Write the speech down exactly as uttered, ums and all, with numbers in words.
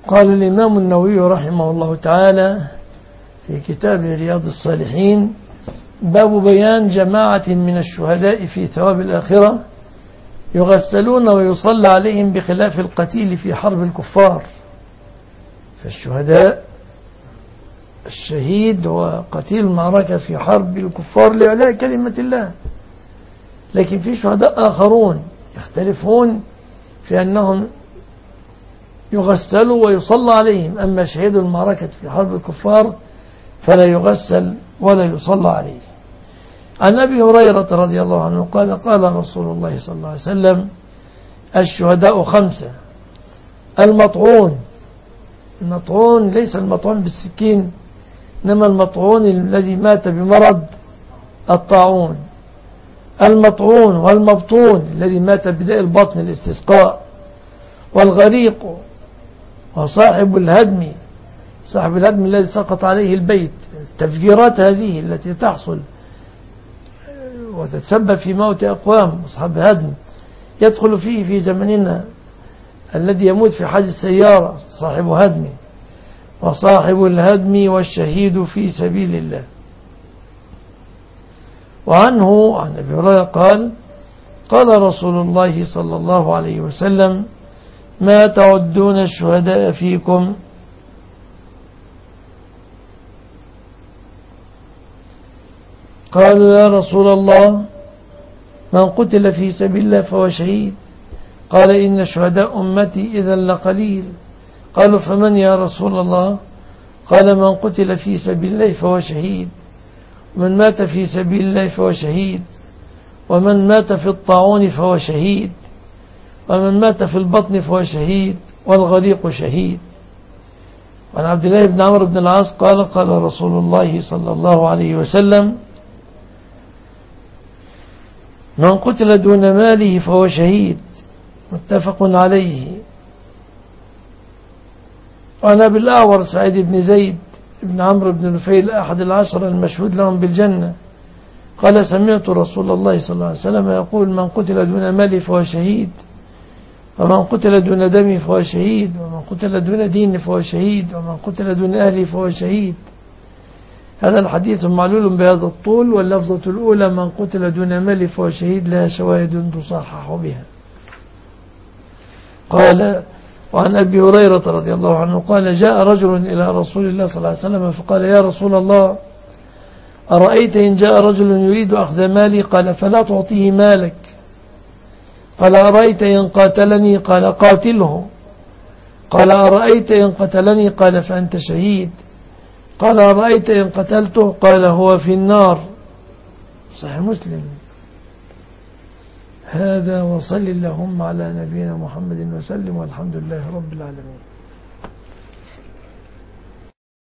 قال الإمام النووي رحمه الله تعالى في كتاب رياض الصالحين: باب بيان جماعة من الشهداء في ثواب الآخرة يغسلون ويصلى عليهم بخلاف القتيل في حرب الكفار. فالشهداء الشهيد هو قتيل المعركة في حرب الكفار لإعلاء كلمة الله، لكن في شهداء آخرون يختلفون في أنهم يغسلوا ويصلى عليهم. أما شهيد المعركة في حرب الكفار فلا يغسل ولا يصلى عليه. عن أبي هريرة رضي الله عنه قال: قال رسول الله صلى الله عليه وسلم: الشهداء خمسة: المطعون. المطعون ليس المطعون بالسكين، إنما المطعون الذي مات بمرض الطاعون. المطعون والمبطون الذي مات بداء البطن الاستسقاء، والغريق، وصاحب الهدم، صاحب الهدم الذي سقط عليه البيت. التفجيرات هذه التي تحصل وتتسبب في موت أقوام، أصحاب هدم، يدخل فيه في زمننا الذي يموت في حادث السيارة صاحب هدم، وصاحب الهدم والشهيد في سبيل الله. وعنه عن أبي هريرة قال: قال رسول الله صلى الله عليه وسلم: ما تعدون الشهداء فيكم؟ قالوا: يا رسول الله، من قتل في سبيل الله فهو شهيد. قال: إن شهداء أمتي إذا لقليل. قالوا: فمن يا رسول الله؟ قال: من قتل في سبيل الله فهو شهيد، ومن مات في سبيل الله فهو شهيد، ومن مات في الطاعون فهو شهيد، ومن مات في البطن فهو شهيد، والغريق شهيد. وعن عبد الله بن عمرو بن العاص قال: قال رسول الله صلى الله عليه وسلم: من قتل دون ماله فهو شهيد. متفق عليه. وعن أبي الأعور سعيد بن زيد بن عمرو بن نفيل أحد العشرة المشهود لهم بالجنة قال: سمعت رسول الله صلى الله عليه وسلم يقول: من قتل دون ماله فهو شهيد، ومن قتل دون دمه فهو شهيد، ومن قتل دون دين فهو شهيد، ومن قتل دون أهله فهو شهيد. هذا الحديث معلول بهذا الطول، واللفظة الأولى: من قتل دون ماله فهو شهيد، لها شواهد تصحح بها. قال: وعن أبي هريرة رضي الله عنه قال: جاء رجل إلى رسول الله صلى الله عليه وسلم فقال: يا رسول الله، أرأيت إن جاء رجل يريد أخذ مالي؟ قال: فلا تعطيه مالك. قال: أرأيت إن قاتلني؟ قال: قاتله. قال: أرأيت إن قتلني؟ قال: فأنت شهيد. قال: أرأيت إن قتلته؟ قال: هو في النار. صحيح مسلم. هذا، وصل اللهم على نبينا محمد وسلم، والحمد لله رب العالمين.